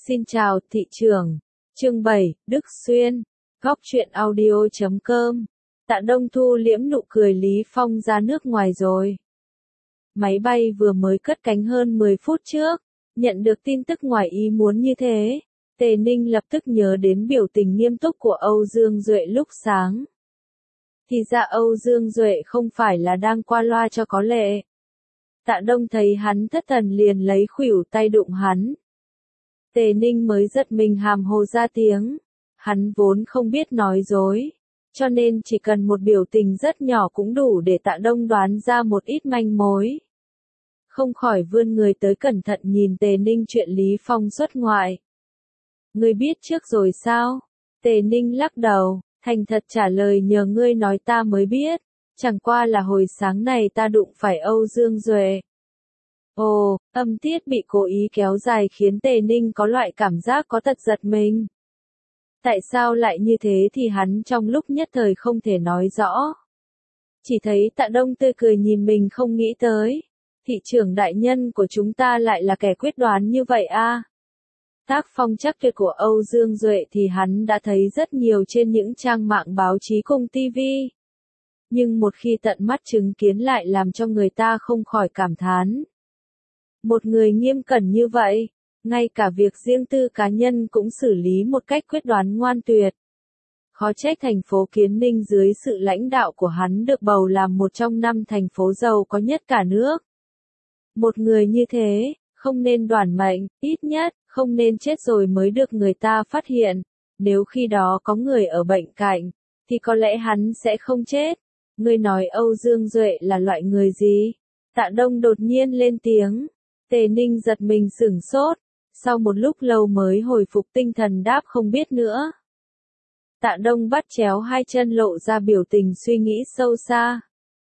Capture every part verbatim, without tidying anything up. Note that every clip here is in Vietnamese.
Xin chào thị trường. Chương bảy, Đức Xuyên. Góc truyện audio chấm com. Tạ Đông thu liễm nụ cười Lý Phong ra nước ngoài rồi. Máy bay vừa mới cất cánh hơn mười phút trước, nhận được tin tức ngoài ý muốn như thế, Tề Ninh lập tức nhớ đến biểu tình nghiêm túc của Âu Dương Duệ lúc sáng. Thì ra Âu Dương Duệ không phải là đang qua loa cho có lệ. Tạ Đông thấy hắn thất thần liền lấy khuỷu tay đụng hắn. Tề Ninh mới giật mình hàm hồ ra tiếng. Hắn vốn không biết nói dối, cho nên chỉ cần một biểu tình rất nhỏ cũng đủ để Tạ Đông đoán ra một ít manh mối. Không khỏi vươn người tới cẩn thận nhìn Tề Ninh chuyện Lý Phong xuất ngoại. Ngươi biết trước rồi sao? Tề Ninh lắc đầu, thành thật trả lời nhờ ngươi nói ta mới biết, chẳng qua là hồi sáng này ta đụng phải Âu Dương Duệ. Ồ, âm tiết bị cố ý kéo dài khiến Tề Ninh có loại cảm giác có tật giật mình. Tại sao lại như thế thì hắn trong lúc nhất thời không thể nói rõ. Chỉ thấy Tạ Đông tươi cười nhìn mình không nghĩ tới. Thị trưởng đại nhân của chúng ta lại là kẻ quyết đoán như vậy a. À? Tác phong chắc tuyệt của Âu Dương Duệ thì hắn đã thấy rất nhiều trên những trang mạng báo chí cùng ti vi. Nhưng một khi tận mắt chứng kiến lại làm cho người ta không khỏi cảm thán. Một người nghiêm cẩn như vậy, ngay cả việc riêng tư cá nhân cũng xử lý một cách quyết đoán ngoan tuyệt. Khó trách thành phố Kiến Ninh dưới sự lãnh đạo của hắn được bầu làm một trong năm thành phố giàu có nhất cả nước. Một người như thế, không nên đoản mệnh, ít nhất, không nên chết rồi mới được người ta phát hiện. Nếu khi đó có người ở bệnh cạnh, thì có lẽ hắn sẽ không chết. Ngươi nói Âu Dương Duệ là loại người gì? Tạ Đông đột nhiên lên tiếng. Tề Ninh giật mình sửng sốt, sau một lúc lâu mới hồi phục tinh thần đáp không biết nữa. Tạ Đông bắt chéo hai chân lộ ra biểu tình suy nghĩ sâu xa.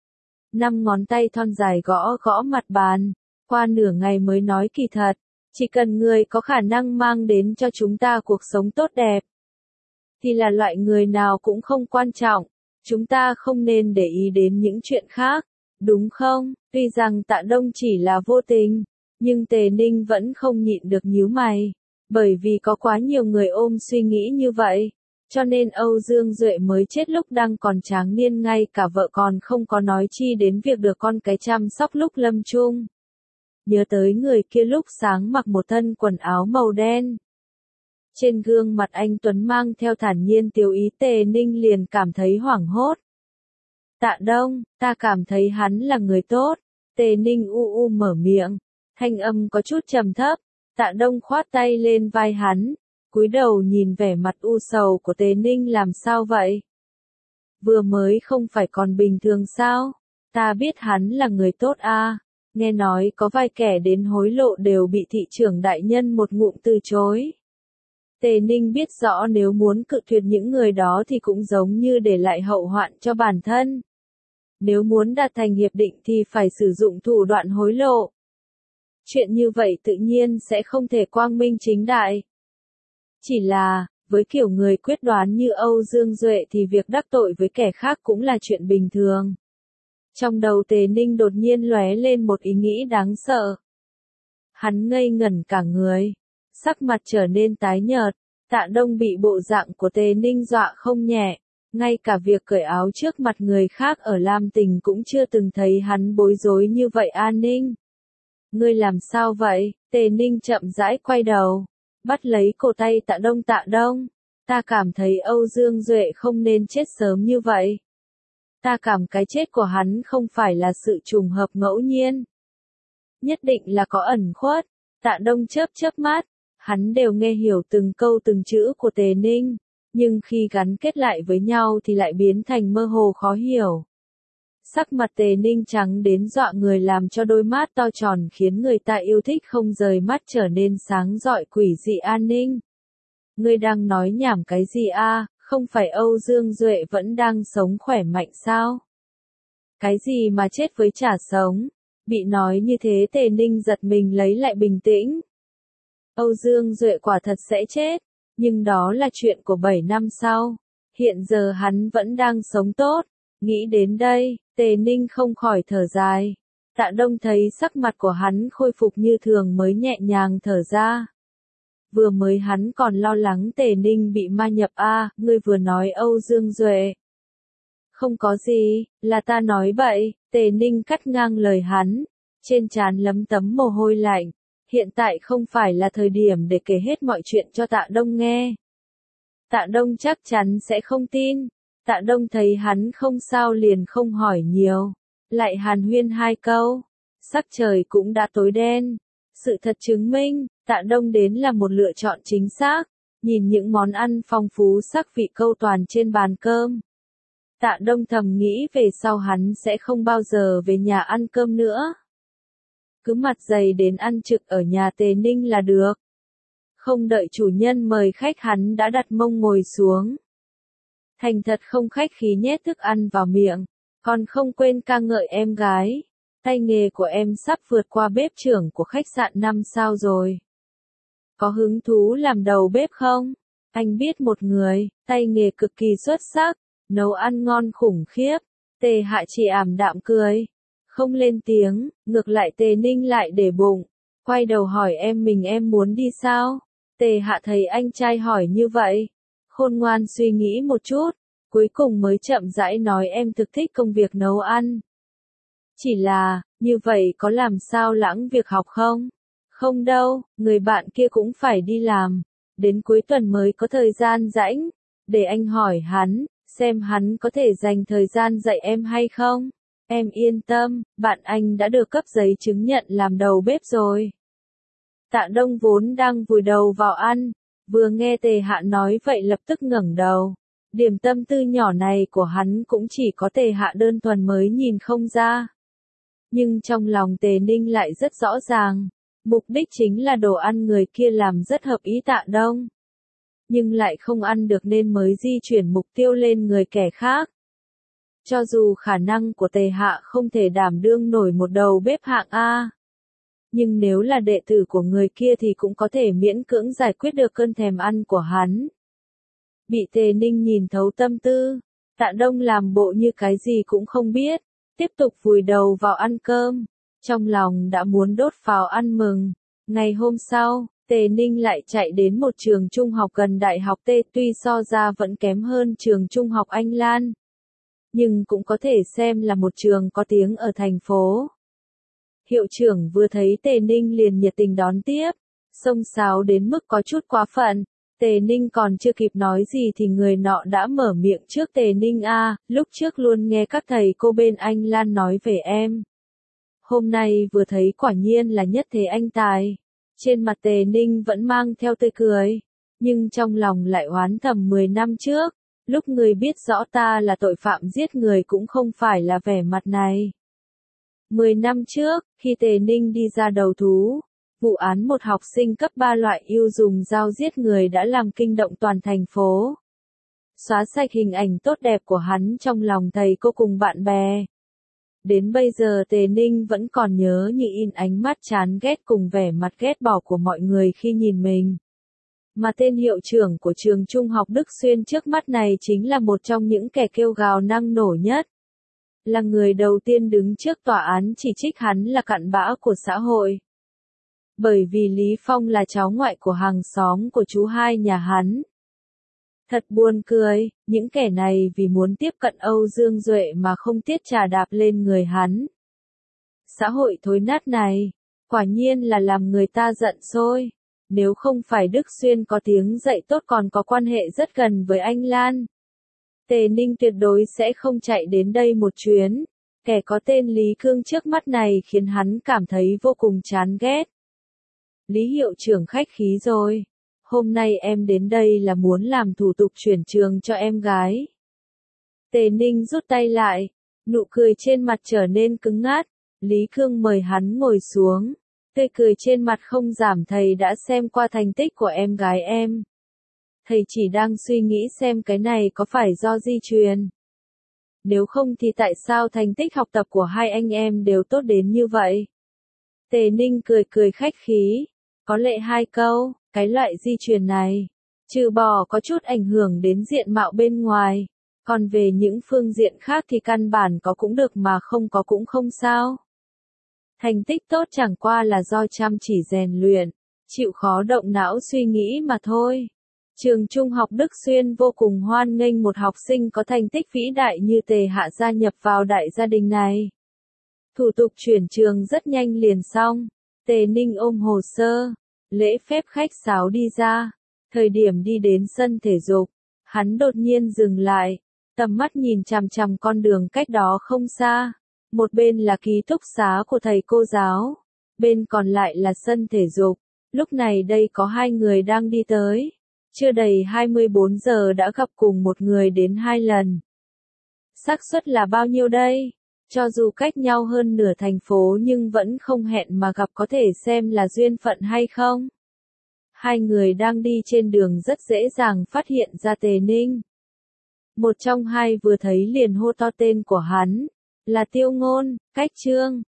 Năm ngón tay thon dài gõ gõ mặt bàn, qua nửa ngày mới nói kỳ thật, chỉ cần người có khả năng mang đến cho chúng ta cuộc sống tốt đẹp, thì là loại người nào cũng không quan trọng, chúng ta không nên để ý đến những chuyện khác, đúng không? Tuy rằng Tạ Đông chỉ là vô tình, nhưng Tề Ninh vẫn không nhịn được nhíu mày, bởi vì có quá nhiều người ôm suy nghĩ như vậy, cho nên Âu Dương Duệ mới chết lúc đang còn tráng niên, ngay cả vợ còn không có nói chi đến việc được con cái chăm sóc lúc lâm chung. Nhớ tới người kia lúc sáng mặc một thân quần áo màu đen. Trên gương mặt anh Tuấn mang theo thản nhiên tiêu ý, Tề Ninh liền cảm thấy hoảng hốt. Tạ Đông, ta cảm thấy hắn là người tốt. Tề Ninh u u mở miệng. Thanh âm có chút trầm thấp, Tạ Đông khoát tay lên vai hắn, cúi đầu nhìn vẻ mặt u sầu của Tề Ninh. Làm sao vậy? Vừa mới không phải còn bình thường sao? Ta biết hắn là người tốt a. À? Nghe nói có vài kẻ đến hối lộ đều bị thị trưởng đại nhân một ngụm từ chối. Tề Ninh biết rõ nếu muốn cự tuyệt những người đó thì cũng giống như để lại hậu hoạn cho bản thân. Nếu muốn đạt thành hiệp định thì phải sử dụng thủ đoạn hối lộ. Chuyện như vậy tự nhiên sẽ không thể quang minh chính đại. Chỉ là, với kiểu người quyết đoán như Âu Dương Duệ thì việc đắc tội với kẻ khác cũng là chuyện bình thường. Trong đầu Tề Ninh đột nhiên lóe lên một ý nghĩ đáng sợ. Hắn ngây ngẩn cả người, sắc mặt trở nên tái nhợt. Tạ Đông bị bộ dạng của Tề Ninh dọa không nhẹ, ngay cả việc cởi áo trước mặt người khác ở Lam Tình cũng chưa từng thấy hắn bối rối như vậy. An Ninh, ngươi làm sao vậy? Tề Ninh chậm rãi quay đầu, bắt lấy cổ tay Tạ Đông. Tạ Đông, ta cảm thấy Âu Dương Duệ không nên chết sớm như vậy. Ta cảm cái chết của hắn không phải là sự trùng hợp ngẫu nhiên. Nhất định là có ẩn khuất. Tạ Đông chớp chớp mắt, hắn đều nghe hiểu từng câu từng chữ của Tề Ninh, nhưng khi gắn kết lại với nhau thì lại biến thành mơ hồ khó hiểu. Sắc mặt Tề Ninh trắng đến dọa người, làm cho đôi mắt to tròn khiến người ta yêu thích không rời mắt trở nên sáng rọi quỷ dị. An Ninh, ngươi đang nói nhảm cái gì a? À? Không phải Âu Dương Duệ vẫn đang sống khỏe mạnh sao? Cái gì mà chết với chả sống? Bị nói như thế Tề Ninh giật mình lấy lại bình tĩnh. Âu Dương Duệ quả thật sẽ chết, nhưng đó là chuyện của bảy năm sau. Hiện giờ hắn vẫn đang sống tốt. Nghĩ đến đây, Tề Ninh không khỏi thở dài. Tạ Đông thấy sắc mặt của hắn khôi phục như thường mới nhẹ nhàng thở ra. Vừa mới hắn còn lo lắng Tề Ninh bị ma nhập a, à, ngươi vừa nói Âu Dương Duệ. Không có gì, là ta nói bậy, Tề Ninh cắt ngang lời hắn, trên trán lấm tấm mồ hôi lạnh. Hiện tại không phải là thời điểm để kể hết mọi chuyện cho Tạ Đông nghe. Tạ Đông chắc chắn sẽ không tin. Tạ Đông thấy hắn không sao liền không hỏi nhiều. Lại hàn huyên hai câu. Sắc trời cũng đã tối đen. Sự thật chứng minh, Tạ Đông đến là một lựa chọn chính xác. Nhìn những món ăn phong phú sắc vị câu toàn trên bàn cơm. Tạ Đông thầm nghĩ về sau hắn sẽ không bao giờ về nhà ăn cơm nữa. Cứ mặt dày đến ăn trực ở nhà Tề Ninh là được. Không đợi chủ nhân mời khách hắn đã đặt mông ngồi xuống. Thành thật không khách khí nhét thức ăn vào miệng, còn không quên ca ngợi em gái. Tay nghề của em sắp vượt qua bếp trưởng của khách sạn năm sao rồi. Có hứng thú làm đầu bếp không? Anh biết một người, tay nghề cực kỳ xuất sắc, nấu ăn ngon khủng khiếp. Tề Hạ chỉ ảm đạm cười. Không lên tiếng, ngược lại Tề Ninh lại để bụng. Quay đầu hỏi em mình em muốn đi sao? Tề Hạ thấy anh trai hỏi như vậy. Khôn ngoan suy nghĩ một chút. Cuối cùng mới chậm rãi nói em thực thích công việc nấu ăn. Chỉ là, như vậy có làm sao lãng việc học không? Không đâu, người bạn kia cũng phải đi làm. Đến cuối tuần mới có thời gian rảnh. Để anh hỏi hắn, xem hắn có thể dành thời gian dạy em hay không? Em yên tâm, bạn anh đã được cấp giấy chứng nhận làm đầu bếp rồi. Tạ Đông vốn đang vùi đầu vào ăn, vừa nghe Tề Hạ nói vậy lập tức ngẩng đầu. Điểm tâm tư nhỏ này của hắn cũng chỉ có Tề Hạ đơn thuần mới nhìn không ra. Nhưng trong lòng Tề Ninh lại rất rõ ràng, mục đích chính là đồ ăn người kia làm rất hợp ý Tạ Đông. Nhưng lại không ăn được nên mới di chuyển mục tiêu lên người kẻ khác. Cho dù khả năng của Tề Hạ không thể đảm đương nổi một đầu bếp hạng A. Nhưng nếu là đệ tử của người kia thì cũng có thể miễn cưỡng giải quyết được cơn thèm ăn của hắn. Bị Tề Ninh nhìn thấu tâm tư, Tạ Đông làm bộ như cái gì cũng không biết, tiếp tục vùi đầu vào ăn cơm, trong lòng đã muốn đốt pháo ăn mừng. Ngày hôm sau, Tề Ninh lại chạy đến một trường trung học gần đại học T, tuy so ra vẫn kém hơn trường trung học Anh Lan. Nhưng cũng có thể xem là một trường có tiếng ở thành phố. Hiệu trưởng vừa thấy Tề Ninh liền nhiệt tình đón tiếp, xông xáo đến mức có chút quá phận. Tề Ninh còn chưa kịp nói gì thì người nọ đã mở miệng trước. Tề Ninh a, à, lúc trước luôn nghe các thầy cô bên Anh Lan nói về em. Hôm nay vừa thấy quả nhiên là nhất thế anh tài. Trên mặt Tề Ninh vẫn mang theo tươi cười, nhưng trong lòng lại oán thầm mười năm trước. Lúc người biết rõ ta là tội phạm giết người cũng không phải là vẻ mặt này. Mười năm trước, khi Tề Ninh đi ra đầu thú, vụ án một học sinh cấp ba loại ưu dùng dao giết người đã làm kinh động toàn thành phố. Xóa sạch hình ảnh tốt đẹp của hắn trong lòng thầy cô cùng bạn bè. Đến bây giờ Tề Ninh vẫn còn nhớ như in ánh mắt chán ghét cùng vẻ mặt ghét bỏ của mọi người khi nhìn mình. Mà tên hiệu trưởng của trường trung học Đức Xuyên trước mắt này chính là một trong những kẻ kêu gào năng nổ nhất. Là người đầu tiên đứng trước tòa án chỉ trích hắn là cặn bã của xã hội. Bởi vì Lý Phong là cháu ngoại của hàng xóm của chú hai nhà hắn. Thật buồn cười, những kẻ này vì muốn tiếp cận Âu Dương Duệ mà không tiếc trà đạp lên người hắn. Xã hội thối nát này, quả nhiên là làm người ta giận sôi. Nếu không phải Đức Xuyên có tiếng dạy tốt còn có quan hệ rất gần với anh Lan, Tề Ninh tuyệt đối sẽ không chạy đến đây một chuyến. Kẻ có tên Lý Cương trước mắt này khiến hắn cảm thấy vô cùng chán ghét. Lý hiệu trưởng khách khí rồi. Hôm nay em đến đây là muốn làm thủ tục chuyển trường cho em gái. Tề Ninh rút tay lại, nụ cười trên mặt trở nên cứng ngắt. Lý Cương mời hắn ngồi xuống. Tươi cười trên mặt không giảm. Thầy đã xem qua thành tích của em gái em. Thầy chỉ đang suy nghĩ xem cái này có phải do di truyền. Nếu không thì tại sao thành tích học tập của hai anh em đều tốt đến như vậy? Tề Ninh cười cười khách khí. Có lệ hai câu, cái loại di truyền này, trừ bỏ có chút ảnh hưởng đến diện mạo bên ngoài. Còn về những phương diện khác thì căn bản có cũng được mà không có cũng không sao. Thành tích tốt chẳng qua là do chăm chỉ rèn luyện, chịu khó động não suy nghĩ mà thôi. Trường Trung học Đức Xuyên vô cùng hoan nghênh một học sinh có thành tích vĩ đại như Tề Hạ gia nhập vào đại gia đình này. Thủ tục chuyển trường rất nhanh liền xong. Tề Ninh ôm hồ sơ, lễ phép khách sáo đi ra. Thời điểm đi đến sân thể dục, hắn đột nhiên dừng lại, tầm mắt nhìn chằm chằm con đường cách đó không xa. Một bên là ký túc xá của thầy cô giáo, bên còn lại là sân thể dục. Lúc này đây có hai người đang đi tới. Chưa đầy hai mươi bốn giờ đã gặp cùng một người đến hai lần. Xác suất là bao nhiêu đây? Cho dù cách nhau hơn nửa thành phố nhưng vẫn không hẹn mà gặp, có thể xem là duyên phận hay không? Hai người đang đi trên đường rất dễ dàng phát hiện ra Tề Ninh. Một trong hai vừa thấy liền hô to tên của hắn, là Tiêu Ngôn, Cách Trương.